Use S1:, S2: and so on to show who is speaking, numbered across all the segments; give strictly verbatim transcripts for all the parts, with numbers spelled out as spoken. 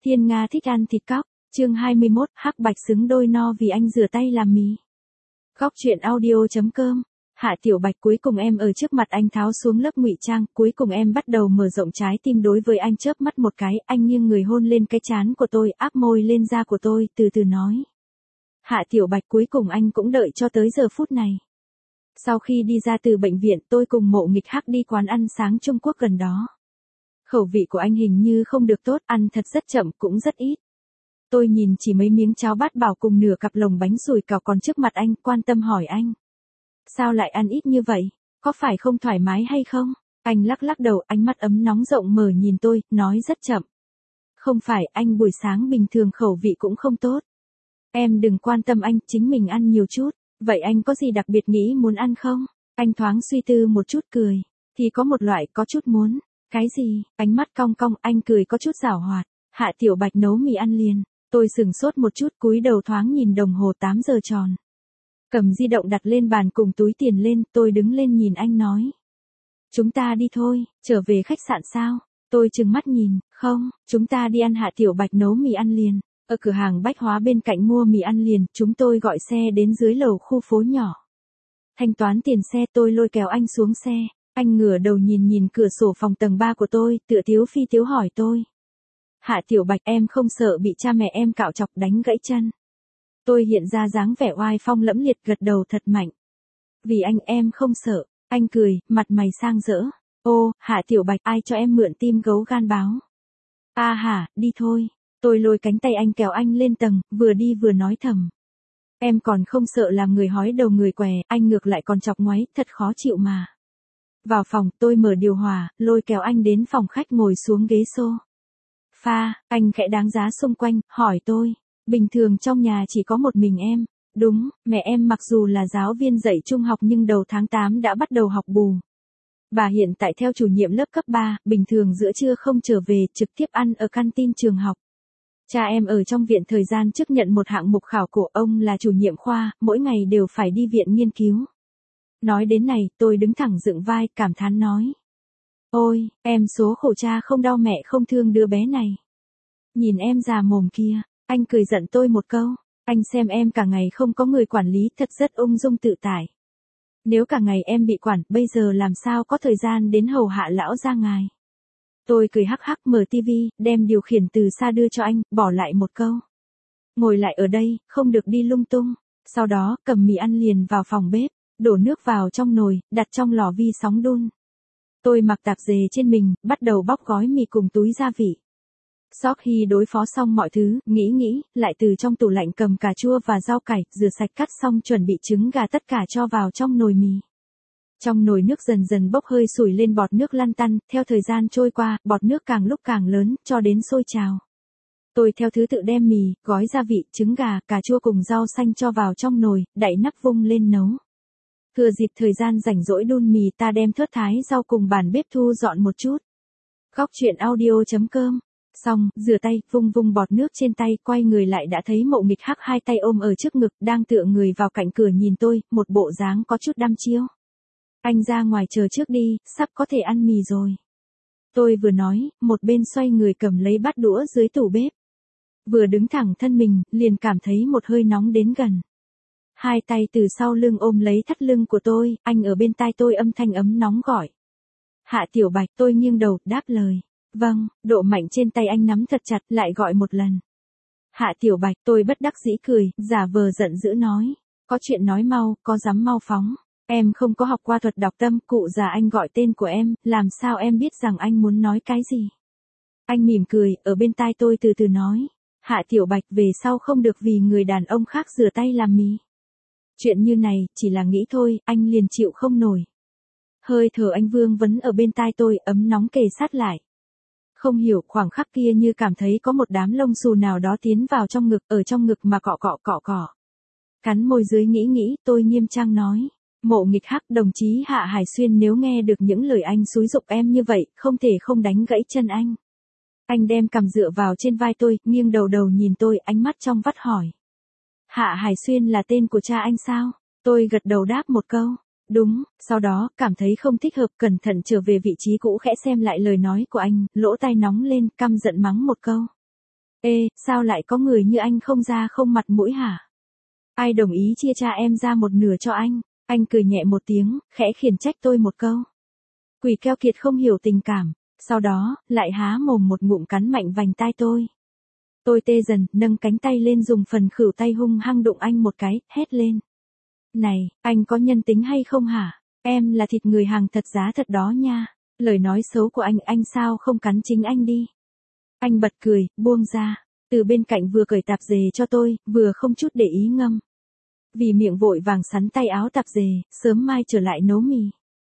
S1: Thiên Nga thích ăn thịt cóc, chương hai mươi mốt, hắc bạch xứng đôi no vì anh rửa tay làm mì. Góc truyện audio.com. Hạ Tiểu Bạch, cuối cùng em ở trước mặt anh tháo xuống lớp ngụy trang, cuối cùng em bắt đầu mở rộng trái tim đối với anh. Chớp mắt một cái, anh nghiêng người hôn lên cái trán của tôi, áp môi lên da của tôi, từ từ nói. Hạ Tiểu Bạch, cuối cùng anh cũng đợi cho tới giờ phút này. Sau khi đi ra từ bệnh viện, tôi cùng Mộ Nghịch Hắc đi quán ăn sáng Trung Quốc gần đó. Khẩu vị của anh hình như không được tốt, ăn thật rất chậm, cũng rất ít. Tôi nhìn chỉ mấy miếng cháo bát bảo cùng nửa cặp lồng bánh sủi cảo còn trước mặt anh, quan tâm hỏi anh. Sao lại ăn ít như vậy? Có phải không thoải mái hay không? Anh lắc lắc đầu, ánh mắt ấm nóng rộng mở nhìn tôi, nói rất chậm. Không phải, anh buổi sáng bình thường khẩu vị cũng không tốt. Em đừng quan tâm anh, chính mình ăn nhiều chút. Vậy anh có gì đặc biệt nghĩ muốn ăn không? Anh thoáng suy tư một chút cười. Thì có một loại có chút muốn. Cái gì? Ánh mắt cong cong, anh cười có chút giảo hoạt. Hạ Tiểu Bạch nấu mì ăn liền. Tôi sửng sốt một chút, cúi đầu thoáng nhìn đồng hồ tám giờ tròn. Cầm di động đặt lên bàn cùng túi tiền lên, tôi đứng lên nhìn anh nói. Chúng ta đi thôi, trở về khách sạn sao? Tôi trừng mắt nhìn, không, chúng ta đi ăn. Hạ Tiểu Bạch nấu mì ăn liền. Ở cửa hàng bách hóa bên cạnh mua mì ăn liền, chúng tôi gọi xe đến dưới lầu khu phố nhỏ. Thanh toán tiền xe, tôi lôi kéo anh xuống xe. Anh ngửa đầu nhìn nhìn cửa sổ phòng tầng ba của tôi, tựa tiếu phi tiếu hỏi tôi. Hạ Tiểu Bạch, em không sợ bị cha mẹ em cạo chọc đánh gãy chân? Tôi hiện ra dáng vẻ oai phong lẫm liệt, gật đầu thật mạnh. Vì anh em không sợ. Anh cười, mặt mày sang rỡ. Ô, Hạ Tiểu Bạch, ai cho em mượn tim gấu gan báo? A à hả, đi thôi. Tôi lôi cánh tay anh kéo anh lên tầng, vừa đi vừa nói thầm. Em còn không sợ làm người hói đầu người què, anh ngược lại còn chọc ngoáy, thật khó chịu mà. Vào phòng, tôi mở điều hòa, lôi kéo anh đến phòng khách ngồi xuống ghế xô. Pha, anh khẽ đáng giá xung quanh, hỏi tôi. Bình thường trong nhà chỉ có một mình em. Đúng, mẹ em mặc dù là giáo viên dạy trung học nhưng đầu tháng tám đã bắt đầu học bù. Bà hiện tại theo chủ nhiệm lớp cấp ba, bình thường giữa trưa không trở về, trực tiếp ăn ở canteen trường học. Cha em ở trong viện thời gian trước nhận một hạng mục khảo cổ, ông là chủ nhiệm khoa, mỗi ngày đều phải đi viện nghiên cứu. Nói đến này, tôi đứng thẳng dựng vai, cảm thán nói. Ôi, em số khổ cha không đau mẹ không thương đứa bé này. Nhìn em già mồm kia, anh cười giận tôi một câu. Anh xem em cả ngày không có người quản lý, thật rất ung dung tự tại. Nếu cả ngày em bị quản, bây giờ làm sao có thời gian đến hầu hạ lão gia ngài. Tôi cười hắc hắc, mở tivi, đem điều khiển từ xa đưa cho anh, bỏ lại một câu. Ngồi lại ở đây, không được đi lung tung. Sau đó, cầm mì ăn liền vào phòng bếp, đổ nước vào trong nồi, đặt trong lò vi sóng đun. Tôi mặc tạp dề trên mình, bắt đầu bóc gói mì cùng túi gia vị. Sau khi đối phó xong mọi thứ, nghĩ nghĩ, lại từ trong tủ lạnh cầm cà chua và rau cải, rửa sạch cắt xong chuẩn bị trứng gà tất cả cho vào trong nồi mì. Trong nồi nước dần dần bốc hơi sủi lên bọt nước lăn tăn, theo thời gian trôi qua, bọt nước càng lúc càng lớn, cho đến sôi trào. Tôi theo thứ tự đem mì, gói gia vị, trứng gà, cà chua cùng rau xanh cho vào trong nồi, đậy nắp vung lên nấu. Thừa dịp thời gian rảnh rỗi đun mì, ta đem thớt thái rau cùng bàn bếp thu dọn một chút. Góc truyện audio.com. Xong, rửa tay, vung vung bọt nước trên tay, quay người lại đã thấy Mộ Nghịch Hắc hai tay ôm ở trước ngực, đang tựa người vào cạnh cửa nhìn tôi, một bộ dáng có chút đăm chiêu. Anh ra ngoài chờ trước đi, sắp có thể ăn mì rồi. Tôi vừa nói, một bên xoay người cầm lấy bát đũa dưới tủ bếp. Vừa đứng thẳng thân mình, liền cảm thấy một hơi nóng đến gần. Hai tay từ sau lưng ôm lấy thắt lưng của tôi, anh ở bên tai tôi âm thanh ấm nóng gọi. Hạ Tiểu Bạch, tôi nghiêng đầu, đáp lời. Vâng, độ mạnh trên tay anh nắm thật chặt, lại gọi một lần. Hạ Tiểu Bạch, tôi bất đắc dĩ cười, giả vờ giận dữ nói. Có chuyện nói mau, có dám mau phóng. Em không có học qua thuật đọc tâm, cụ già anh gọi tên của em, làm sao em biết rằng anh muốn nói cái gì? Anh mỉm cười, ở bên tai tôi từ từ nói. Hạ Tiểu Bạch, về sau không được vì người đàn ông khác rửa tay làm mì. Chuyện như này, chỉ là nghĩ thôi, anh liền chịu không nổi. Hơi thở anh vương vấn ở bên tai tôi, ấm nóng kề sát lại. Không hiểu, khoảng khắc kia như cảm thấy có một đám lông xù nào đó tiến vào trong ngực, ở trong ngực mà cọ cọ cọ cọ. Cắn môi dưới nghĩ nghĩ, tôi nghiêm trang nói. Mộ Nghịch Hắc, đồng chí Hạ Hải Xuyên, nếu nghe được những lời anh xúi giục em như vậy, không thể không đánh gãy chân anh. Anh đem cằm dựa vào trên vai tôi, nghiêng đầu đầu nhìn tôi, ánh mắt trong vắt hỏi. Hạ Hải Xuyên là tên của cha anh sao? Tôi gật đầu đáp một câu. Đúng, sau đó, cảm thấy không thích hợp, cẩn thận trở về vị trí cũ khẽ xem lại lời nói của anh, lỗ tai nóng lên, căm giận mắng một câu. Ê, sao lại có người như anh không da không mặt mũi hả? Ai đồng ý chia cha em ra một nửa cho anh? Anh cười nhẹ một tiếng, khẽ khiển trách tôi một câu. Quỷ keo kiệt không hiểu tình cảm, sau đó, lại há mồm một ngụm cắn mạnh vành tai tôi. Tôi tê dần, nâng cánh tay lên dùng phần khuỷu tay hung hăng đụng anh một cái, hét lên. Này, anh có nhân tính hay không hả? Em là thịt người hàng thật giá thật đó nha. Lời nói xấu của anh, anh sao không cắn chính anh đi? Anh bật cười, buông ra. Từ bên cạnh vừa cởi tạp dề cho tôi, vừa không chút để ý ngâm. Vì miệng vội vàng sắn tay áo tạp dề, sớm mai trở lại nấu mì.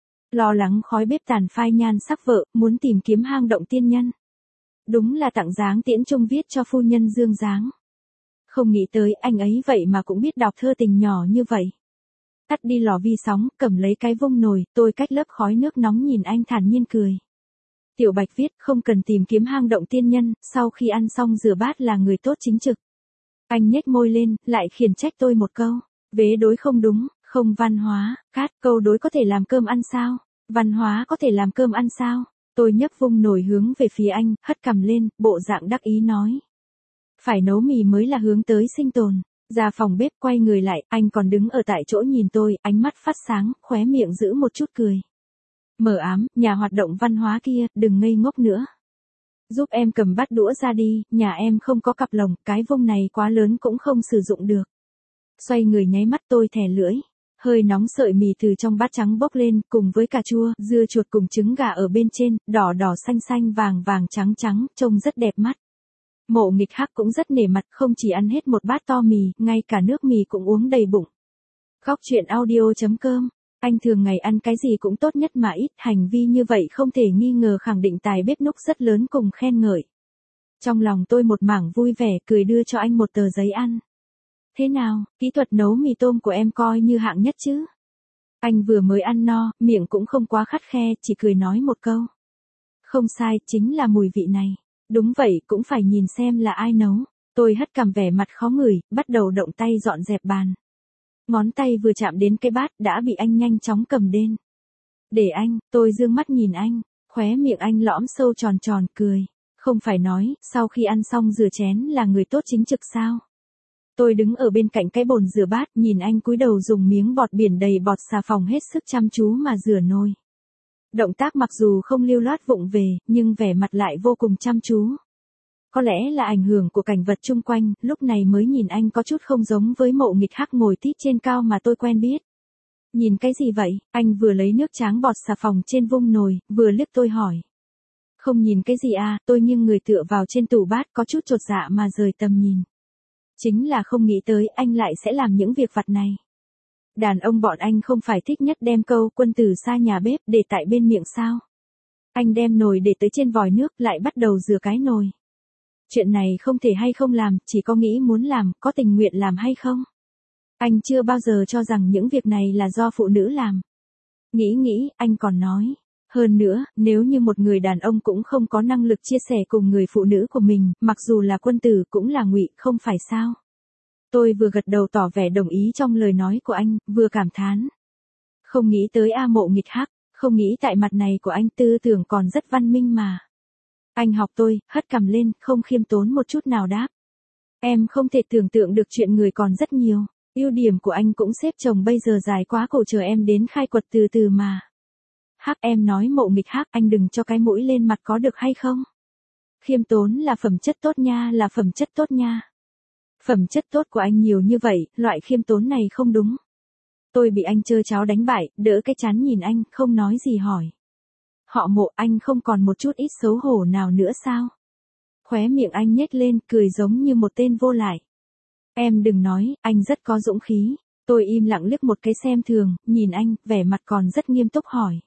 S1: Lo lắng khói bếp tàn phai nhan sắc vợ, muốn tìm kiếm hang động tiên nhân. Đúng là tặng dáng tiễn trung viết cho phu nhân dương dáng. Không nghĩ tới anh ấy vậy mà cũng biết đọc thơ tình nhỏ như vậy. Tắt đi lò vi sóng, cầm lấy cái vung nồi, tôi cách lớp khói nước nóng nhìn anh thản nhiên cười. Tiểu Bạch viết không cần tìm kiếm hang động tiên nhân, sau khi ăn xong rửa bát là người tốt chính trực. Anh nhếch môi lên, lại khiển trách tôi một câu. Vế đối không đúng, không văn hóa, cát câu đối có thể làm cơm ăn sao? Văn hóa có thể làm cơm ăn sao? Tôi nhấc vung nồi hướng về phía anh, hất cằm lên, bộ dạng đắc ý nói. Phải nấu mì mới là hướng tới sinh tồn. Ra phòng bếp quay người lại, anh còn đứng ở tại chỗ nhìn tôi, ánh mắt phát sáng, khóe miệng giữ một chút cười. Mờ ám, nhà hoạt động văn hóa kia, đừng ngây ngốc nữa. Giúp em cầm bát đũa ra đi, nhà em không có cặp lồng, cái vung này quá lớn cũng không sử dụng được. Xoay người nháy mắt tôi thè lưỡi. Hơi nóng sợi mì từ trong bát trắng bốc lên, cùng với cà chua, dưa chuột cùng trứng gà ở bên trên, đỏ đỏ xanh xanh vàng vàng trắng trắng, trông rất đẹp mắt. Mộ Nghịch Hắc cũng rất nể mặt, không chỉ ăn hết một bát to mì, ngay cả nước mì cũng uống đầy bụng. Góc truyện audio chấm com. Anh thường ngày ăn cái gì cũng tốt nhất mà ít, hành vi như vậy không thể nghi ngờ khẳng định tài bếp núc rất lớn cùng khen ngợi. Trong lòng tôi một mảng vui vẻ, cười đưa cho anh một tờ giấy ăn. Thế nào, kỹ thuật nấu mì tôm của em coi như hạng nhất chứ? Anh vừa mới ăn no, miệng cũng không quá khắt khe, chỉ cười nói một câu. Không sai, chính là mùi vị này. Đúng vậy, cũng phải nhìn xem là ai nấu. Tôi hất cằm vẻ mặt khó ngửi, bắt đầu động tay dọn dẹp bàn. Ngón tay vừa chạm đến cái bát đã bị anh nhanh chóng cầm đến. Để anh, tôi dương mắt nhìn anh, khóe miệng anh lõm sâu tròn tròn cười. Không phải nói, sau khi ăn xong rửa chén là người tốt chính trực sao? Tôi đứng ở bên cạnh cái bồn rửa bát, nhìn anh cúi đầu dùng miếng bọt biển đầy bọt xà phòng hết sức chăm chú mà rửa nồi. Động tác mặc dù không lưu loát vụng về, nhưng vẻ mặt lại vô cùng chăm chú. Có lẽ là ảnh hưởng của cảnh vật chung quanh, lúc này mới nhìn anh có chút không giống với Mộ Nghịch Hắc ngồi tít trên cao mà tôi quen biết. Nhìn cái gì vậy? Anh vừa lấy nước tráng bọt xà phòng trên vung nồi, vừa liếc tôi hỏi. Không nhìn cái gì à, tôi nghiêng người tựa vào trên tủ bát có chút chột dạ mà rời tầm nhìn. Chính là không nghĩ tới anh lại sẽ làm những việc vặt này. Đàn ông bọn anh không phải thích nhất đem câu quân tử xa nhà bếp để tại bên miệng sao? Anh đem nồi để tới trên vòi nước lại bắt đầu rửa cái nồi. Chuyện này không thể hay không làm, chỉ có nghĩ muốn làm, có tình nguyện làm hay không? Anh chưa bao giờ cho rằng những việc này là do phụ nữ làm. Nghĩ nghĩ, anh còn nói. Hơn nữa, nếu như một người đàn ông cũng không có năng lực chia sẻ cùng người phụ nữ của mình, mặc dù là quân tử cũng là ngụy, không phải sao? Tôi vừa gật đầu tỏ vẻ đồng ý trong lời nói của anh, vừa cảm thán. Không nghĩ tới A Mộ Nghịch Hắc, không nghĩ tại mặt này của anh tư tưởng còn rất văn minh mà. Anh học tôi, hất cằm lên, không khiêm tốn một chút nào đáp. Em không thể tưởng tượng được chuyện người còn rất nhiều, ưu điểm của anh cũng xếp chồng bây giờ dài quá cổ chờ em đến khai quật từ từ mà. Hắc em nói Mộ Nghịch Hắc, anh đừng cho cái mũi lên mặt có được hay không? Khiêm tốn là phẩm chất tốt nha, là phẩm chất tốt nha. Phẩm chất tốt của anh nhiều như vậy, loại khiêm tốn này không đúng. Tôi bị anh trơ cháo đánh bại, đỡ cái chán nhìn anh, không nói gì hỏi. Họ Mộ, anh không còn một chút ít xấu hổ nào nữa sao? Khóe miệng anh nhếch lên, cười giống như một tên vô lại. Em đừng nói, anh rất có dũng khí. Tôi im lặng liếc một cái xem thường, nhìn anh, vẻ mặt còn rất nghiêm túc hỏi.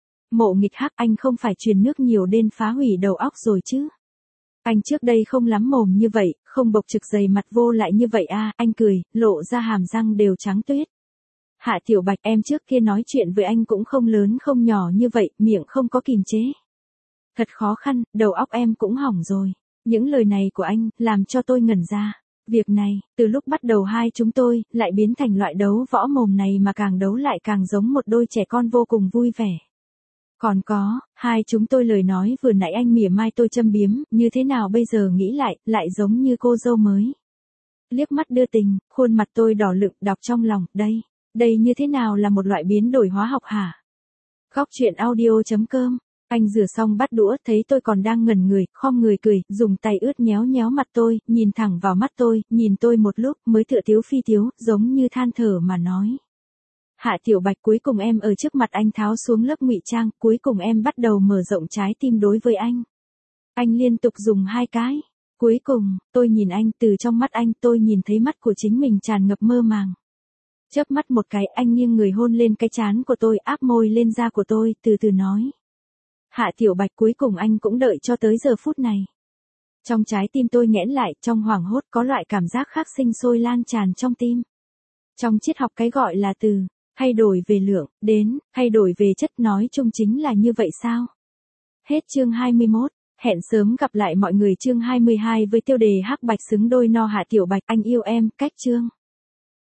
S1: Mộ Nghịch Hắc, anh không phải truyền nước nhiều đến phá hủy đầu óc rồi chứ? Anh trước đây không lắm mồm như vậy, không bộc trực dày mặt vô lại như vậy à, anh cười, lộ ra hàm răng đều trắng tuyết. Hạ Tiểu Bạch, em trước kia nói chuyện với anh cũng không lớn không nhỏ như vậy, miệng không có kìm chế. Thật khó khăn, đầu óc em cũng hỏng rồi. Những lời này của anh, làm cho tôi ngẩn ra. Việc này, từ lúc bắt đầu hai chúng tôi, lại biến thành loại đấu võ mồm này mà càng đấu lại càng giống một đôi trẻ con vô cùng vui vẻ. Còn có, hai chúng tôi lời nói vừa nãy anh mỉa mai tôi châm biếm, như thế nào bây giờ nghĩ lại, lại giống như cô dâu mới. Liếc mắt đưa tình, khuôn mặt tôi đỏ lựng đọc trong lòng, đây, đây như thế nào là một loại biến đổi hóa học hả? Góc chuyện audio.com, anh rửa xong bát đũa, thấy tôi còn đang ngẩn người, khom người cười, dùng tay ướt nhéo nhéo mặt tôi, nhìn thẳng vào mắt tôi, nhìn tôi một lúc, mới tựa tiếu phi tiếu, giống như than thở mà nói. Hạ Tiểu Bạch, cuối cùng em ở trước mặt anh tháo xuống lớp ngụy trang, cuối cùng em bắt đầu mở rộng trái tim đối với anh. Anh liên tục dùng hai cái. Cuối cùng, tôi nhìn anh, từ trong mắt anh tôi nhìn thấy mắt của chính mình tràn ngập mơ màng. Chớp mắt một cái, anh nghiêng người hôn lên cái trán của tôi, áp môi lên da của tôi, từ từ nói. Hạ Tiểu Bạch, cuối cùng anh cũng đợi cho tới giờ phút này. Trong trái tim tôi nghẽn lại, trong hoảng hốt có loại cảm giác khác sinh sôi lan tràn trong tim. Trong triết học cái gọi là từ, thay đổi về lượng, đến, thay đổi về chất, nói chung chính là như vậy sao? Hết chương hai mươi mốt. Hẹn sớm gặp lại mọi người chương hai mươi hai với tiêu đề Hắc Bạch xứng đôi no Hạ Tiểu Bạch, anh yêu em, cách chương.